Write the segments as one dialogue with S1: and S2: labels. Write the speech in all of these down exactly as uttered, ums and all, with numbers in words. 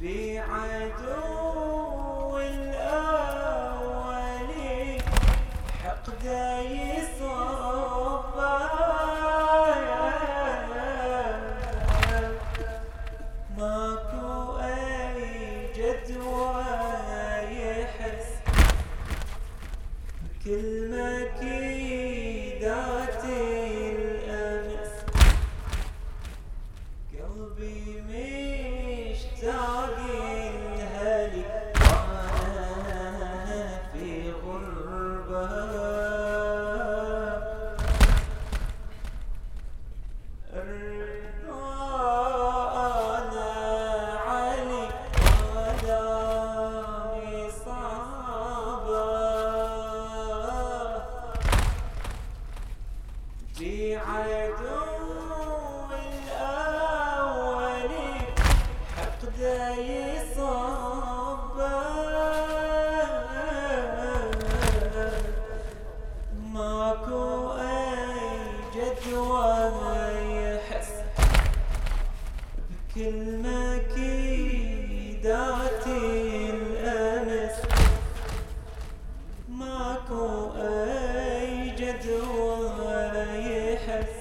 S1: بعدو الأولي حقد يصب ماكو أي جدوى يحس كل مكيدات الأمس قلبي مشتاق الهلك وأنا في غربة أنا علي ودامي صعبة بعدو الأولي حقد يصب ماكو أي جدوى يحس بكل مكيدات الأمس ماكو أي جدوى يحس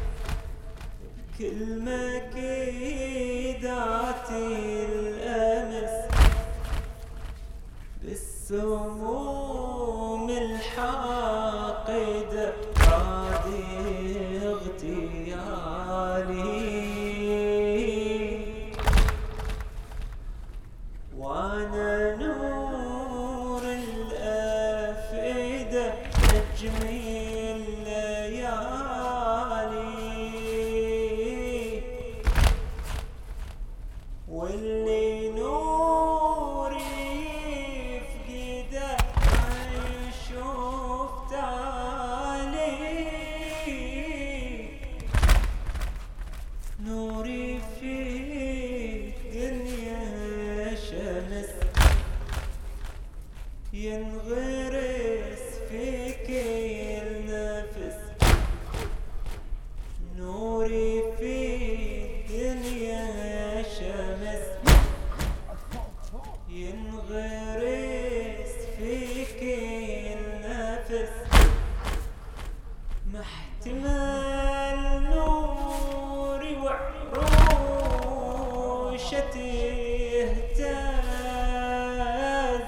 S1: كل مكيدات الأمس بالسموم الحاقدة هذه اغتيالي وانا نور الأفئدة نجمي واللي نوري يفقده يشوف تالي نوري في الدنيا شمس ينغرس في كل نفس نوري في الدنيا شمس ينغرس في كل نفس محتمل نوري وعروشة تهتز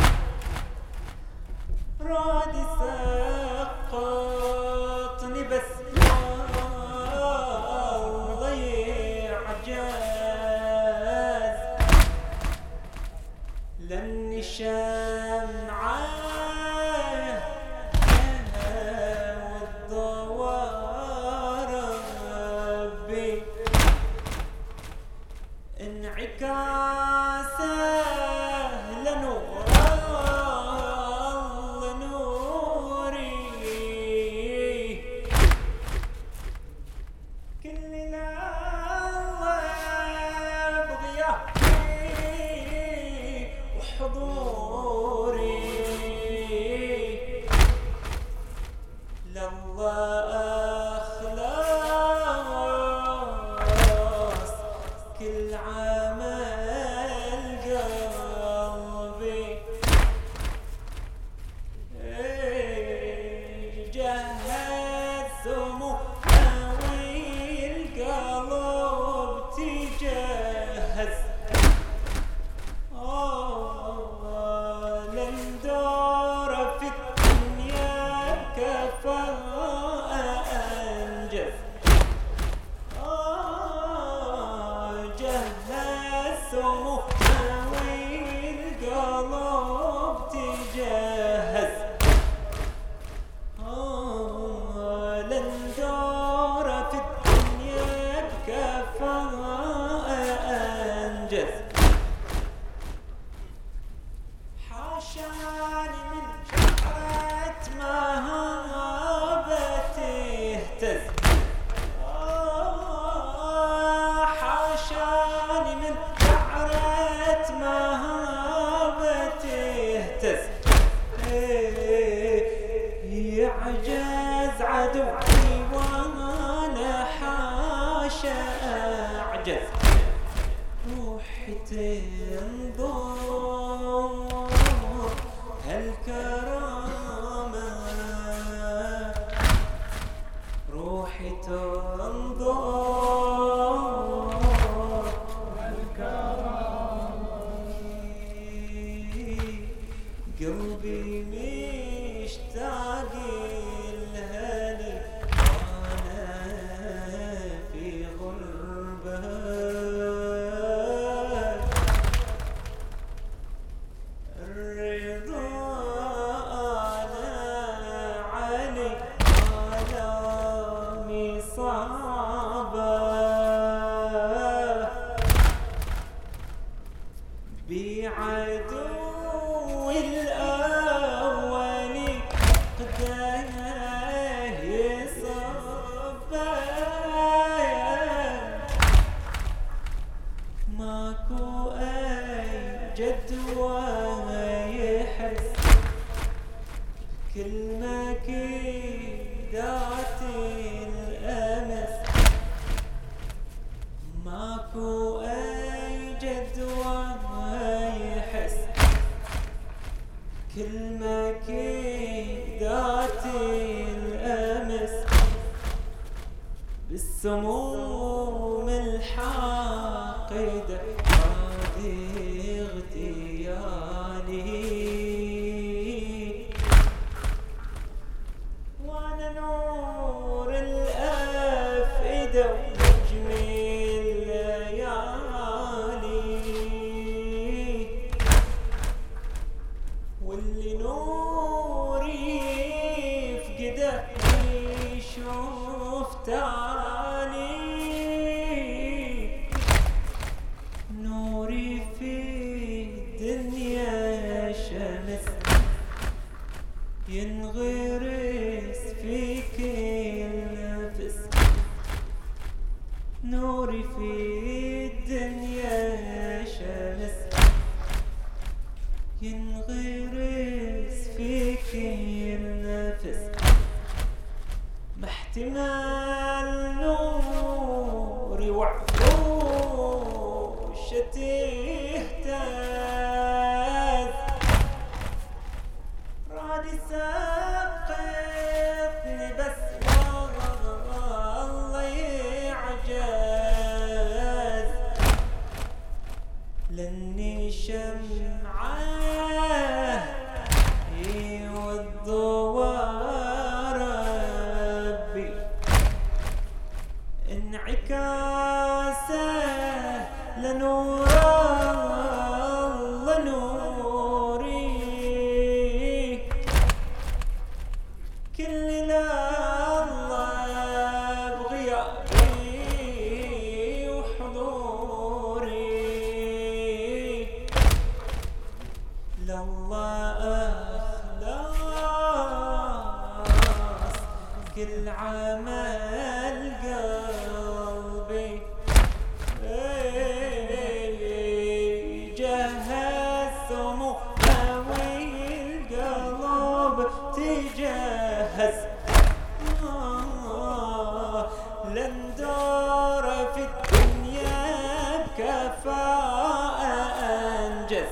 S1: راد سقطني بس الله يعجز لاني شمعة والضوار ربي انعكاسه لنور الله نوري كل لحظة بضياء حضوري لله أخلص كل عمل قلبي جهز سمو هوي القلب تجهز لندور في الدنيا كفاء أنجز جهز سمو هوي القلب تجهز لندور في الدنيا كفاء أنجز حاشاني من شعرة مهابة تهتز حاشاني من شعرة مهابة تهتز يعجز عدوي وانا حاشا اعجز روحي روحي تنظر هالكرامة روحي تنظر قلبي مشتاق لهالي وانا في غربة الرضا انا علي آلامي صعبة بعدو الأول قداه يصبا ماكو أي جدوى يحس كلمة كيدات الأمس ماكو أي جدوى يحس كلمة كيدات الأمس بالسموم الحاقدة هذه اغتيالي وانا نور الأفئدة ونجم الليالي واللي نوري يفقده يشوف تاني نوري في الدنيا شمس ينغرس في كل نفس نوري في الدنيا شمس ينغرس في كل نفس محتمل نوري وعفوشة تهتز رادي سقطني بس والله يعجز لاني شمعة والضوء ربي انعكاسه لنور الله نوري كل الله بغيابي وحضوري لله أخلاص كل عمل قلبي جهز سمومي القلب تجهز لندور في الدنيا بكفاءة أنجز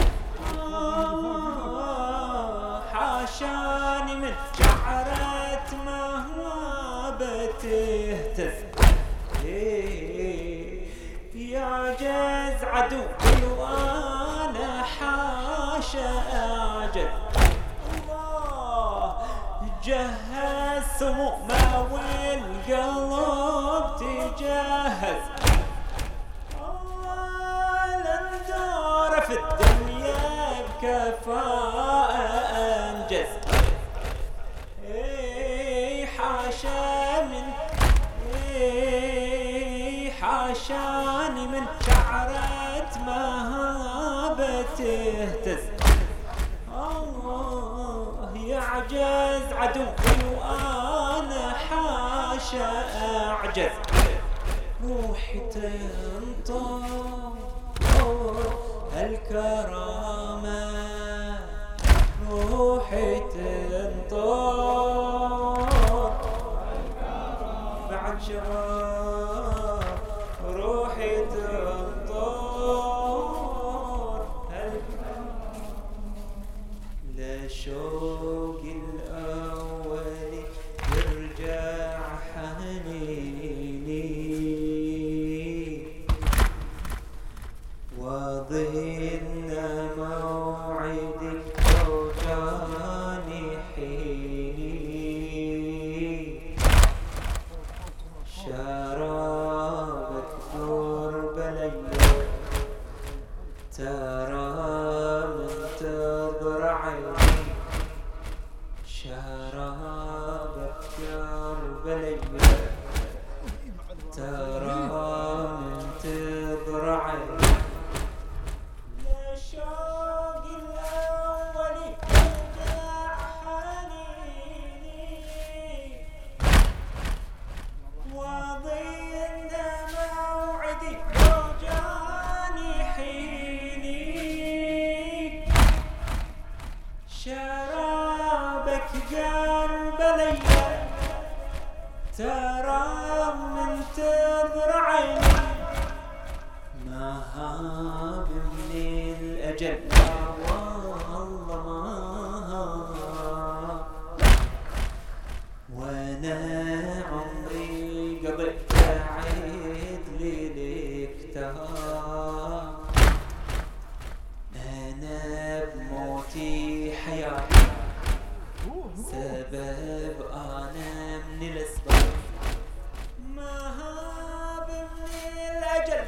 S1: حاشاني من شعرة مهابة تهتز يعجز عدوي وانا حاشا اعجز الله جهز سمومه والقلب تجهز لندور في الدنيا بكفاءة انجز حاشا من حاشاني من شعرة مهابة تهتز الله يعجز عدوي وانا حاشا اعجز روحي تنطر هالكرامة روحي تنطر بعد شباب روحي تنطر وظن موعدي أوجاني حيني شرابة قرب ليل ترى من تضر عيني شرابة قرب ليل ترى من تضر عيني لشوق الأول يرجع حنيني وظن موعدي أوجاني حيني شرابك قلب لي ترى من تضر عيني ما هاب من الأجل والله ما هاب وانا عمري قضيت عيد ليلك تهاب انا بموتي حياتي سبب انا من الاسباب ما هاب من الاجل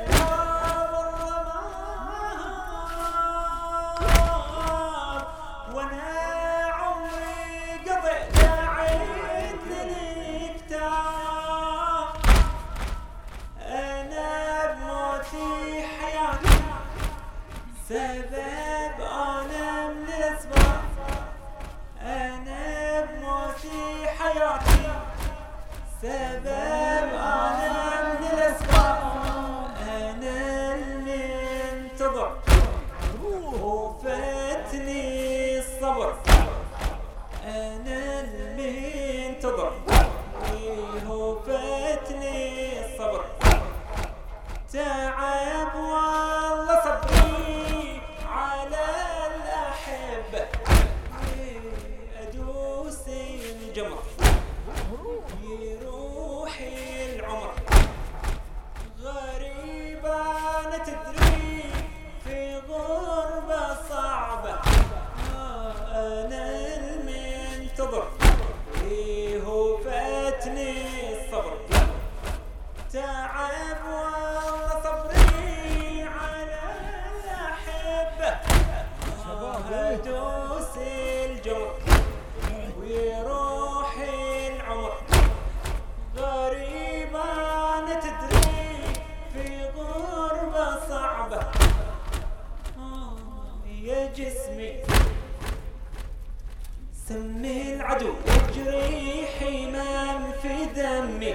S1: سبب أنا من الأسباب أنا بموتي حياتي سبب أنا من الأسباب أنا المنتظر وفاتني الصبر أنا المنتظر وفاتني الصبر تعب والله صبري على الأحبة أدوس الجمر يروح العمر غريبة أنا تدري في غربة صعبة أنا المنتظر هو فاتني الصبر تعب والله صبري على الأحبة أدوس الجمر ويروح العمر غريبة أنا تدري في غربة صعبة يا جسمي سمي العدو يجري حمام في دمي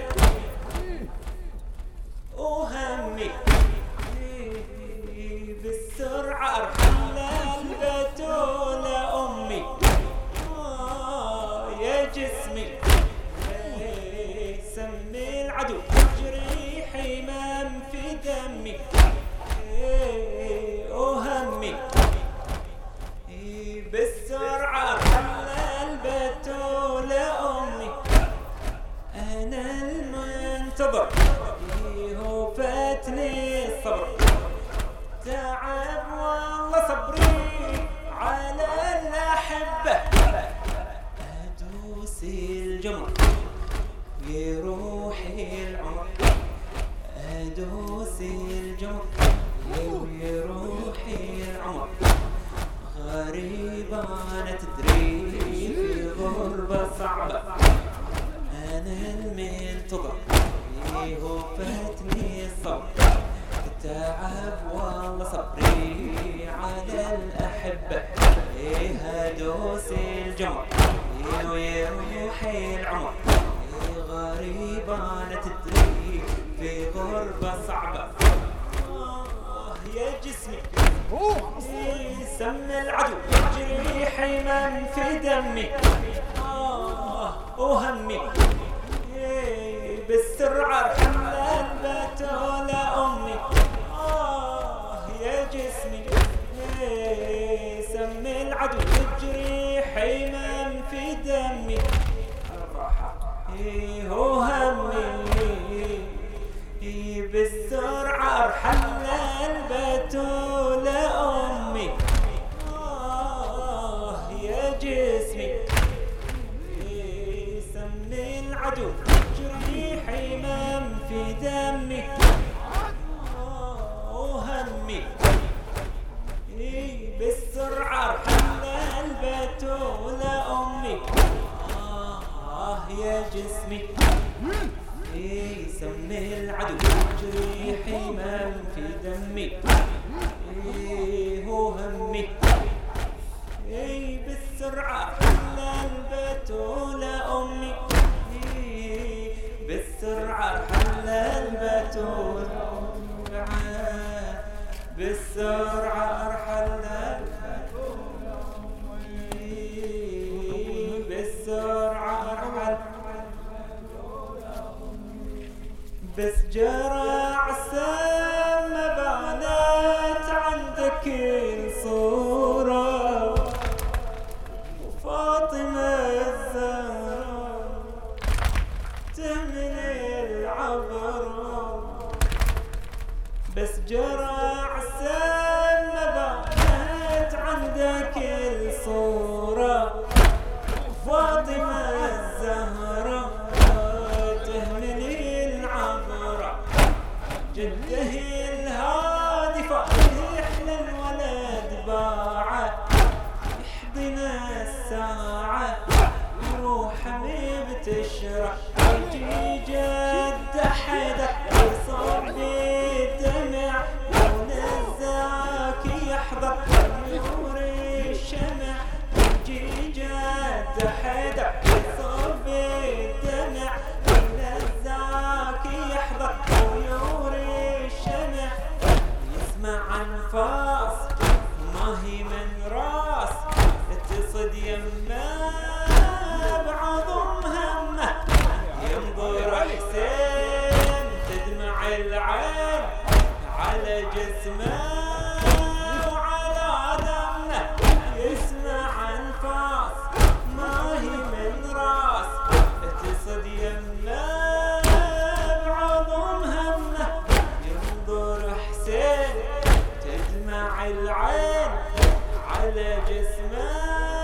S1: وهمي بالسرعة أرحل البتول أمي يا جسمي سمي العدو يجري حمام في دمي وهمي بالسرعة أرحل البتول أمي أنا المنتظر فاتني الصبر تعب والله صبري على الأحبة أدوس الجمر يروح العمر أدوس الجمر يروح العمر غريبة أنا تدري في غربة صعبة أنا المنتظر هو فاتني الصبر تعب والله صبري على الأحبة هدوس الجمر ويروح العمر غريبة أنا تدري في غربة صعبة يا جسمي سم العدو يجري حمام في دمي وهمي بالسرعة حمل البتول أمي آه يا جسمي سمي العدو يجري حمام في دمي الراحة هو همي بالسرعة أرحل البتول دمي إيه هو همي إيه بالسرعة حل البتول أمي إيه بالسرعة حل البتول بالسرعة أرحل إيه بالسرعة أرحل بس جرى عسام بانت عندك الصورة وفاطمة الزهراء تهمل العبرة بس جرى عسام بانت عندك الصورة وفاطمة الزهراء جده الهادفة يحلى الولد باعه يحضن الساعة يروح حبيب تشرح يجي جده حدا يصب الدمع لون الزاكي يحضر نور الشمع يجي جده حدا يصب الدمع لون الزاكي يحضر مع انفاس ما هي من راس تصد يمه بعظم همه ينظر حسين تدمع العين على جسمه وعلى دمه يسمع انفاس ما هي من راس تصد يمه بعظم همه ينظر حسين العين على جسمه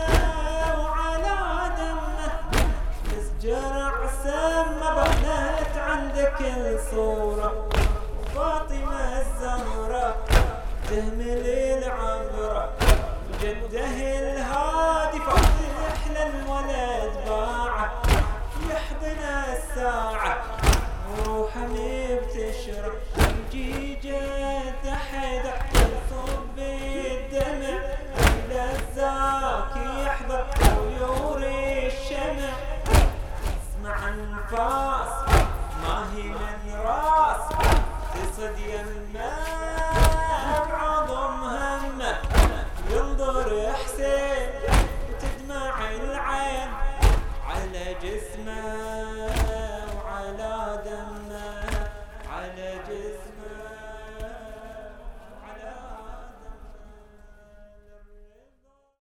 S1: وعلى دمه بس جرى عسام بانت عندك الصورة وفاطمة الزهراء تهمل العبرة جده الهادفة يحلى الولد باعه يحضن الساعة وروح حبيب تشرح يجي جده حدا يصب الدمع إلى الزاكي يحضر ويوري الشمع اسمع انفاس ما هي من راس تصد يمه بعظم همه ينظر حسين وتدمع العين على جسمه